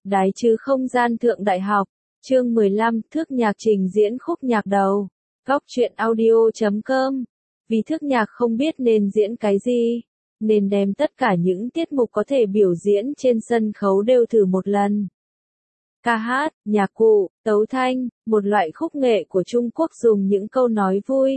Đái chứ không gian thượng đại học, chương 15, thước nhạc trình diễn khúc nhạc đầu. Góc truyện audio.com. Vì thước nhạc không biết nên diễn cái gì, nên đem tất cả những tiết mục có thể biểu diễn trên sân khấu đều thử một lần. Ca hát, nhạc cụ, tấu thanh, một loại khúc nghệ của Trung Quốc dùng những câu nói vui,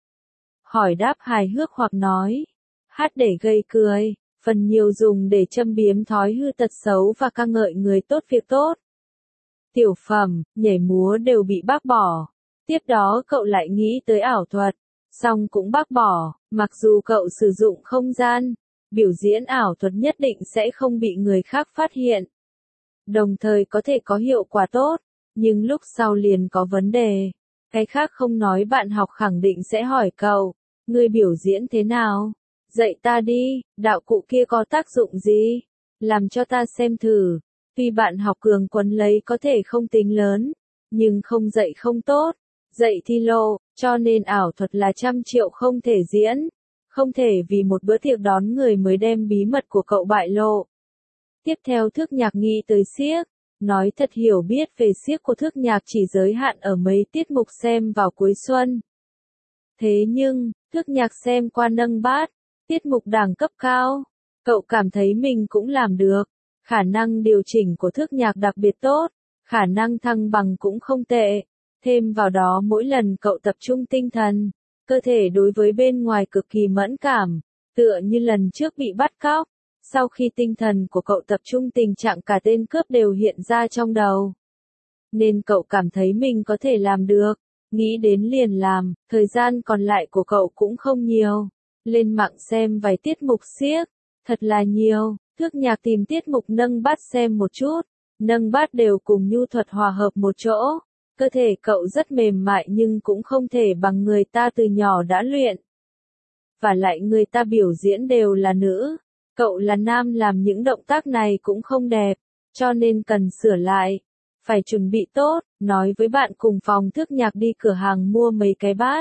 hỏi đáp hài hước hoặc nói hát để gây cười, phần nhiều dùng để châm biếm thói hư tật xấu và ca ngợi người tốt việc tốt. Tiểu phẩm, nhảy múa đều bị bác bỏ. Tiếp đó cậu lại nghĩ tới ảo thuật, xong cũng bác bỏ, mặc dù cậu sử dụng không gian, biểu diễn ảo thuật nhất định sẽ không bị người khác phát hiện. Đồng thời có thể có hiệu quả tốt, nhưng lúc sau liền có vấn đề. Cái khác không nói, bạn học khẳng định sẽ hỏi cậu, ngươi biểu diễn thế nào? Dạy ta đi, đạo cụ kia có tác dụng gì? Làm cho ta xem thử. Tuy bạn học cường quấn lấy có thể không tính lớn, nhưng không dạy không tốt, dạy thì lộ, cho nên ảo thuật là 100 triệu không thể diễn, không thể vì một bữa tiệc đón người mới đem bí mật của cậu bại lộ. Tiếp theo thước nhạc nghĩ tới xiếc, nói thật hiểu biết về xiếc của thước nhạc chỉ giới hạn ở mấy tiết mục xem vào cuối xuân. Thế nhưng, thước nhạc xem qua nâng bát, tiết mục đẳng cấp cao, cậu cảm thấy mình cũng làm được. Khả năng điều chỉnh của thước nhạc đặc biệt tốt, khả năng thăng bằng cũng không tệ. Thêm vào đó mỗi lần cậu tập trung tinh thần, cơ thể đối với bên ngoài cực kỳ mẫn cảm, tựa như lần trước bị bắt cóc. Sau khi tinh thần của cậu tập trung, tình trạng cả tên cướp đều hiện ra trong đầu. Nên cậu cảm thấy mình có thể làm được, nghĩ đến liền làm, thời gian còn lại của cậu cũng không nhiều. Lên mạng xem vài tiết mục xiếc, thật là nhiều. Thước nhạc tìm tiết mục nâng bát xem một chút, nâng bát đều cùng nhu thuật hòa hợp một chỗ. Cơ thể cậu rất mềm mại nhưng cũng không thể bằng người ta từ nhỏ đã luyện. Và lại người ta biểu diễn đều là nữ, cậu là nam làm những động tác này cũng không đẹp, cho nên cần sửa lại. Phải chuẩn bị tốt, nói với bạn cùng phòng thước nhạc đi cửa hàng mua mấy cái bát.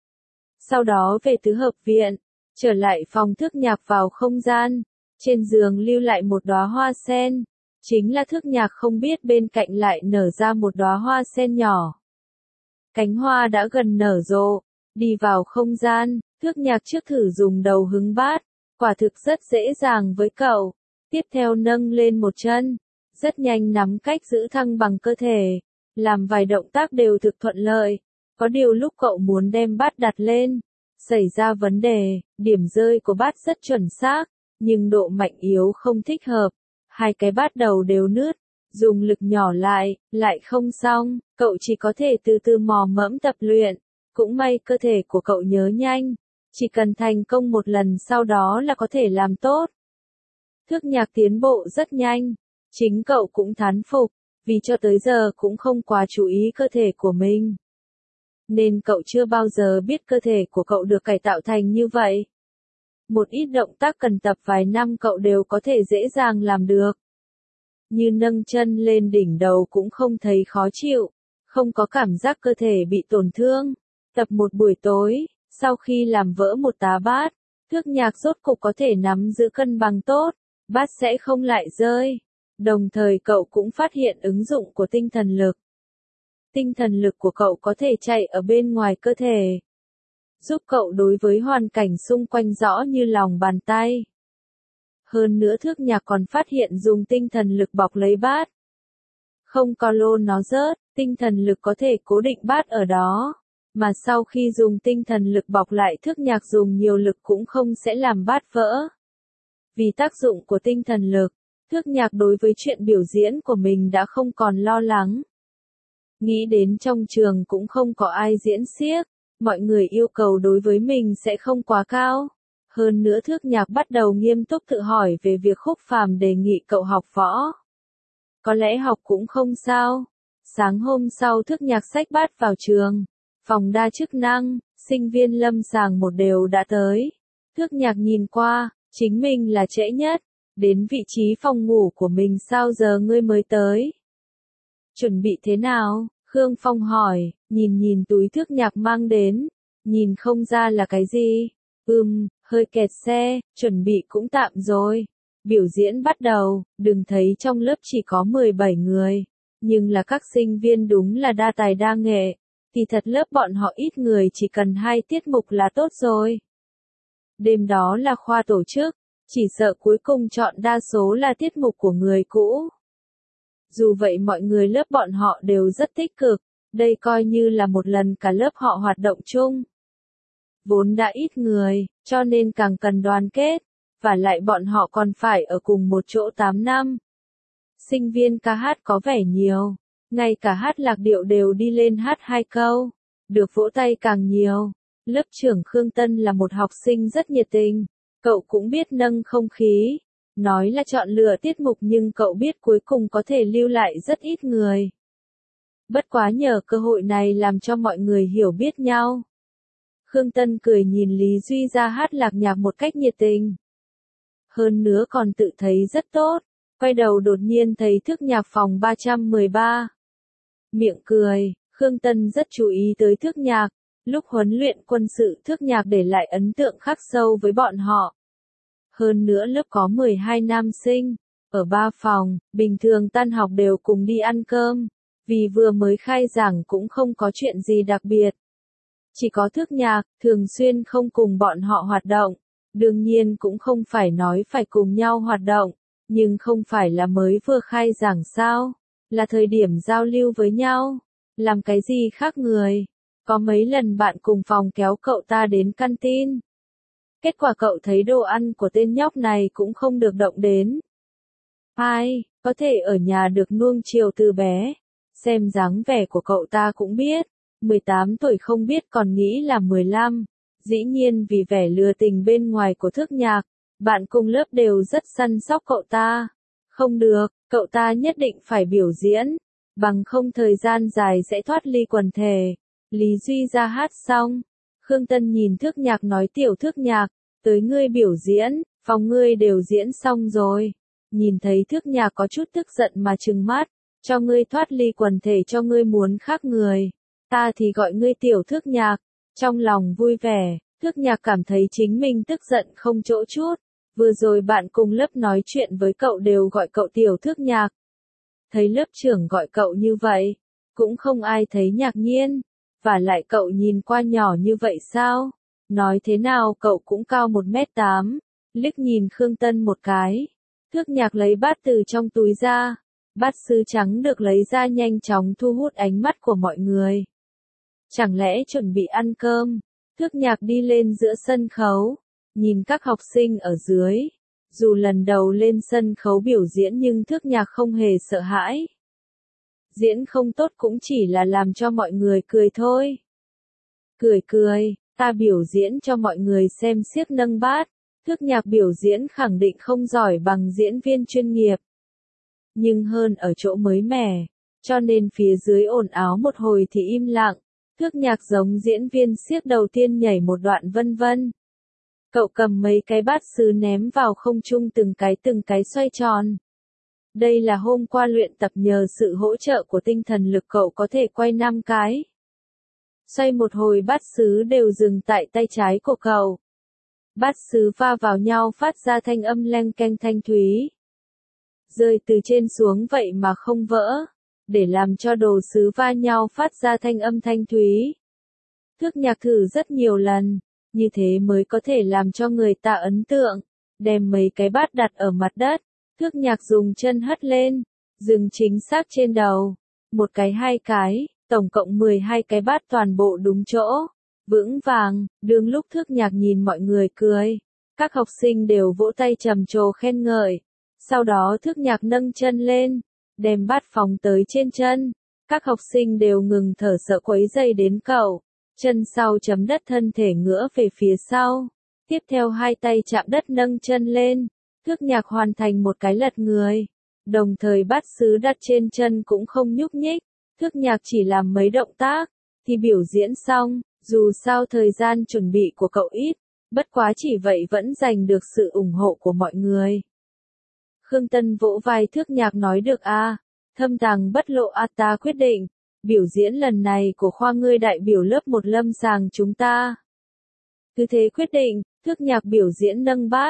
Sau đó về tứ hợp viện, trở lại phòng thước nhạc vào không gian. Trên giường lưu lại một đóa hoa sen, chính là thước nhạc không biết bên cạnh lại nở ra một đóa hoa sen nhỏ. Cánh hoa đã gần nở rộ, đi vào không gian, thước nhạc trước thử dùng đầu hứng bát, quả thực rất dễ dàng với cậu. Tiếp theo nâng lên một chân, rất nhanh nắm cách giữ thăng bằng cơ thể, làm vài động tác đều thực thuận lợi. Có điều lúc cậu muốn đem bát đặt lên, xảy ra vấn đề, điểm rơi của bát rất chuẩn xác. Nhưng độ mạnh yếu không thích hợp, hai cái bát đầu đều nứt, dùng lực nhỏ lại không xong, cậu chỉ có thể từ từ mò mẫm tập luyện, cũng may cơ thể của cậu nhớ nhanh, chỉ cần thành công một lần sau đó là có thể làm tốt. Thước nhạc tiến bộ rất nhanh, chính cậu cũng thán phục, vì cho tới giờ cũng không quá chú ý cơ thể của mình. Nên cậu chưa bao giờ biết cơ thể của cậu được cải tạo thành như vậy. Một ít động tác cần tập vài năm cậu đều có thể dễ dàng làm được. Như nâng chân lên đỉnh đầu cũng không thấy khó chịu, không có cảm giác cơ thể bị tổn thương. Tập một buổi tối, sau khi làm vỡ một tá bát, thước nhạc rốt cục có thể nắm giữ cân bằng tốt, bát sẽ không lại rơi. Đồng thời cậu cũng phát hiện ứng dụng của tinh thần lực. Tinh thần lực của cậu có thể chạy ở bên ngoài cơ thể, giúp cậu đối với hoàn cảnh xung quanh rõ như lòng bàn tay. Hơn nữa thước nhạc còn phát hiện dùng tinh thần lực bọc lấy bát, không có lô nó rớt, tinh thần lực có thể cố định bát ở đó, mà sau khi dùng tinh thần lực bọc lại thước nhạc dùng nhiều lực cũng không sẽ làm bát vỡ. Vì tác dụng của tinh thần lực, thước nhạc đối với chuyện biểu diễn của mình đã không còn lo lắng. Nghĩ đến trong trường cũng không có ai diễn xiếc, mọi người yêu cầu đối với mình sẽ không quá cao. Hơn nữa thước nhạc bắt đầu nghiêm túc tự hỏi về việc Khúc Phàm đề nghị cậu học võ. Có lẽ học cũng không sao. Sáng hôm sau thước nhạc xách bát vào trường. Phòng đa chức năng, sinh viên lâm sàng một đều đã tới. Thước nhạc nhìn qua, chính mình là trễ nhất. Đến vị trí phòng ngủ của mình sao giờ ngươi mới tới? Chuẩn bị thế nào? Khương Phong hỏi, nhìn túi thước nhạc mang đến, nhìn không ra là cái gì. Hơi kẹt xe, chuẩn bị cũng tạm rồi. Biểu diễn bắt đầu, đừng thấy trong lớp chỉ có 17 người, nhưng là các sinh viên đúng là đa tài đa nghệ. Kỳ thật lớp bọn họ ít người chỉ cần 2 tiết mục là tốt rồi. Đêm đó là khoa tổ chức, chỉ sợ cuối cùng chọn đa số là tiết mục của người cũ. Dù vậy mọi người lớp bọn họ đều rất tích cực, đây coi như là một lần cả lớp họ hoạt động chung. Vốn đã ít người, cho nên càng cần đoàn kết, và lại bọn họ còn phải ở cùng một chỗ 8 năm. Sinh viên ca hát có vẻ nhiều, ngay cả hát lạc điệu đều đi lên hát 2 câu, được vỗ tay càng nhiều. Lớp trưởng Khương Tân là một học sinh rất nhiệt tình, cậu cũng biết nâng không khí, nói là chọn lựa tiết mục nhưng cậu biết cuối cùng có thể lưu lại rất ít người. Bất quá nhờ cơ hội này làm cho mọi người hiểu biết nhau. Khương Tân cười nhìn Lý Duy ra hát lạc nhạc một cách nhiệt tình. Hơn nữa còn tự thấy rất tốt, quay đầu đột nhiên thấy thức nhạc phòng 313. Miệng cười, Khương Tân rất chú ý tới thức nhạc, lúc huấn luyện quân sự thức nhạc để lại ấn tượng khắc sâu với bọn họ. Hơn nữa lớp có 12 nam sinh, ở 3 phòng, bình thường tan học đều cùng đi ăn cơm, vì vừa mới khai giảng cũng không có chuyện gì đặc biệt. Chỉ có thức nhạc, thường xuyên không cùng bọn họ hoạt động, đương nhiên cũng không phải nói phải cùng nhau hoạt động, nhưng không phải là mới vừa khai giảng sao, là thời điểm giao lưu với nhau, làm cái gì khác người. Có mấy lần bạn cùng phòng kéo cậu ta đến canteen. Kết quả cậu thấy đồ ăn của tên nhóc này cũng không được động đến. Ai, có thể ở nhà được nuông chiều từ bé. Xem dáng vẻ của cậu ta cũng biết, 18 tuổi không biết còn nghĩ là 15. Dĩ nhiên vì vẻ lừa tình bên ngoài của thức nhạc, bạn cùng lớp đều rất săn sóc cậu ta. Không được, cậu ta nhất định phải biểu diễn, bằng không thời gian dài sẽ thoát ly quần thể. Lý Duy ra hát xong, Khương Tân nhìn thức nhạc nói tiểu thức nhạc, tới ngươi biểu diễn, phòng ngươi đều diễn xong rồi. Nhìn thấy thức nhạc có chút tức giận mà trừng mắt, cho ngươi thoát ly quần thể cho ngươi muốn khác người. Ta thì gọi ngươi tiểu thức nhạc, trong lòng vui vẻ, thức nhạc cảm thấy chính mình tức giận không chỗ chút. Vừa rồi bạn cùng lớp nói chuyện với cậu đều gọi cậu tiểu thức nhạc. Thấy lớp trưởng gọi cậu như vậy, cũng không ai thấy ngạc nhiên. Và lại cậu nhìn qua nhỏ như vậy sao? Nói thế nào cậu cũng cao 1m8. Liếc nhìn Khương Tân một cái. Thước nhạc lấy bát từ trong túi ra. Bát sứ trắng được lấy ra nhanh chóng thu hút ánh mắt của mọi người. Chẳng lẽ chuẩn bị ăn cơm? Thước nhạc đi lên giữa sân khấu. Nhìn các học sinh ở dưới. Dù lần đầu lên sân khấu biểu diễn nhưng thước nhạc không hề sợ hãi. Diễn không tốt cũng chỉ là làm cho mọi người cười thôi. Cười cười, ta biểu diễn cho mọi người xem xiếc nâng bát. Thước nhạc biểu diễn khẳng định không giỏi bằng diễn viên chuyên nghiệp. Nhưng hơn ở chỗ mới mẻ, cho nên phía dưới ồn ào một hồi thì im lặng. Thước nhạc giống diễn viên xiếc đầu tiên nhảy một đoạn vân vân. Cậu cầm mấy cái bát sứ ném vào không trung từng cái xoay tròn. Đây là hôm qua luyện tập nhờ sự hỗ trợ của tinh thần lực cậu có thể quay 5 cái. Xoay một hồi bát sứ đều dừng tại tay trái của cậu. Bát sứ va vào nhau phát ra thanh âm leng keng thanh thúy. Rơi từ trên xuống vậy mà không vỡ. Để làm cho đồ sứ va nhau phát ra thanh âm thanh thúy. Thước nhạc thử rất nhiều lần, như thế mới có thể làm cho người ta ấn tượng. Đem mấy cái bát đặt ở mặt đất. Thước nhạc dùng chân hất lên, dừng chính xác trên đầu. Một cái 2 cái, tổng cộng 12 cái bát toàn bộ đúng chỗ. Vững vàng, đương lúc thước nhạc nhìn mọi người cười. Các học sinh đều vỗ tay trầm trồ khen ngợi. Sau đó thước nhạc nâng chân lên, đem bát phóng tới trên chân. Các học sinh đều ngừng thở sợ quấy dày đến cậu. Chân sau chấm đất thân thể ngửa về phía sau. Tiếp theo 2 tay chạm đất nâng chân lên. Thước nhạc hoàn thành một cái lật người. Đồng thời bát sứ đặt trên chân cũng không nhúc nhích. Thước nhạc chỉ làm mấy động tác, thì biểu diễn xong. Dù sao thời gian chuẩn bị của cậu ít, bất quá chỉ vậy vẫn giành được sự ủng hộ của mọi người. Khương Tân vỗ vai thước nhạc nói được a, thâm tàng bất lộ a, ta quyết định. Biểu diễn lần này của khoa ngươi đại biểu lớp 1 lâm sàng chúng ta. Cứ thế quyết định, thước nhạc biểu diễn nâng bát.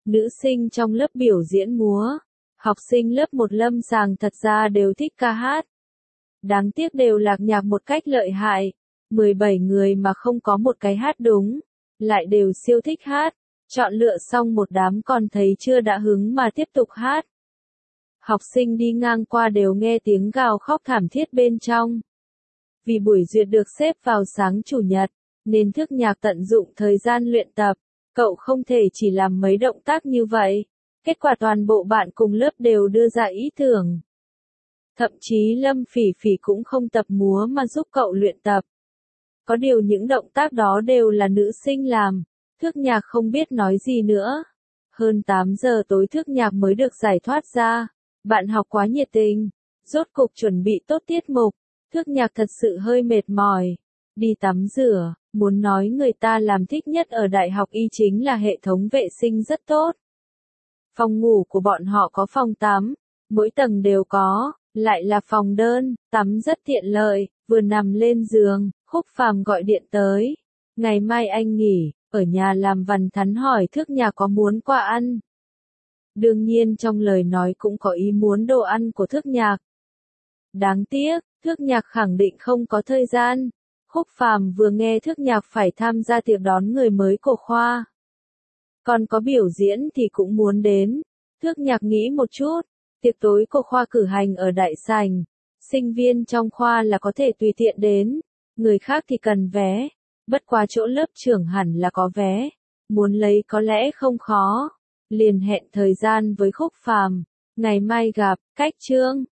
Nữ sinh trong lớp biểu diễn múa. Học sinh lớp 1 lâm sàng thật ra đều thích ca hát. Đáng tiếc đều lạc nhạc một cách lợi hại. 17 người mà không có một cái hát đúng. Lại đều siêu thích hát. Chọn lựa xong một đám còn thấy chưa đã hứng mà tiếp tục hát. Học sinh đi ngang qua đều nghe tiếng gào khóc thảm thiết bên trong. Vì buổi duyệt được xếp vào sáng chủ nhật, nên Thức Nhạc tận dụng thời gian luyện tập. Cậu không thể chỉ làm mấy động tác như vậy. Kết quả toàn bộ bạn cùng lớp đều đưa ra ý tưởng. Thậm chí Lâm Phỉ Phỉ cũng không tập múa mà giúp cậu luyện tập. Có điều những động tác đó đều là nữ sinh làm. Thức Nhạc không biết nói gì nữa. Hơn 8 giờ tối Thức Nhạc mới được giải thoát ra. Bạn học quá nhiệt tình. Rốt cục chuẩn bị tốt tiết mục. Thức Nhạc thật sự hơi mệt mỏi. Đi tắm rửa. Muốn nói người ta làm thích nhất ở Đại học Y chính là hệ thống vệ sinh rất tốt. Phòng ngủ của bọn họ có phòng tắm. Mỗi tầng đều có. Lại là phòng đơn. Tắm rất tiện lợi. Vừa nằm lên giường, Khúc Phàm gọi điện tới. Ngày mai anh nghỉ. Ở nhà làm vằn thắn hỏi Thức Nhạc có muốn qua ăn. Đương nhiên trong lời nói cũng có ý muốn đồ ăn của Thức Nhạc. Đáng tiếc, Thức Nhạc khẳng định không có thời gian. Khúc Phàm vừa nghe Thức Nhạc phải tham gia tiệc đón người mới của khoa. Còn có biểu diễn thì cũng muốn đến. Thức Nhạc nghĩ một chút, tiệc tối của khoa cử hành ở đại sảnh. Sinh viên trong khoa là có thể tùy tiện đến, người khác thì cần vé. Bất quá chỗ lớp trưởng hẳn là có vé. Muốn lấy có lẽ không khó. Liền hẹn thời gian với Khúc Phàm. Ngày mai gặp, cách chương.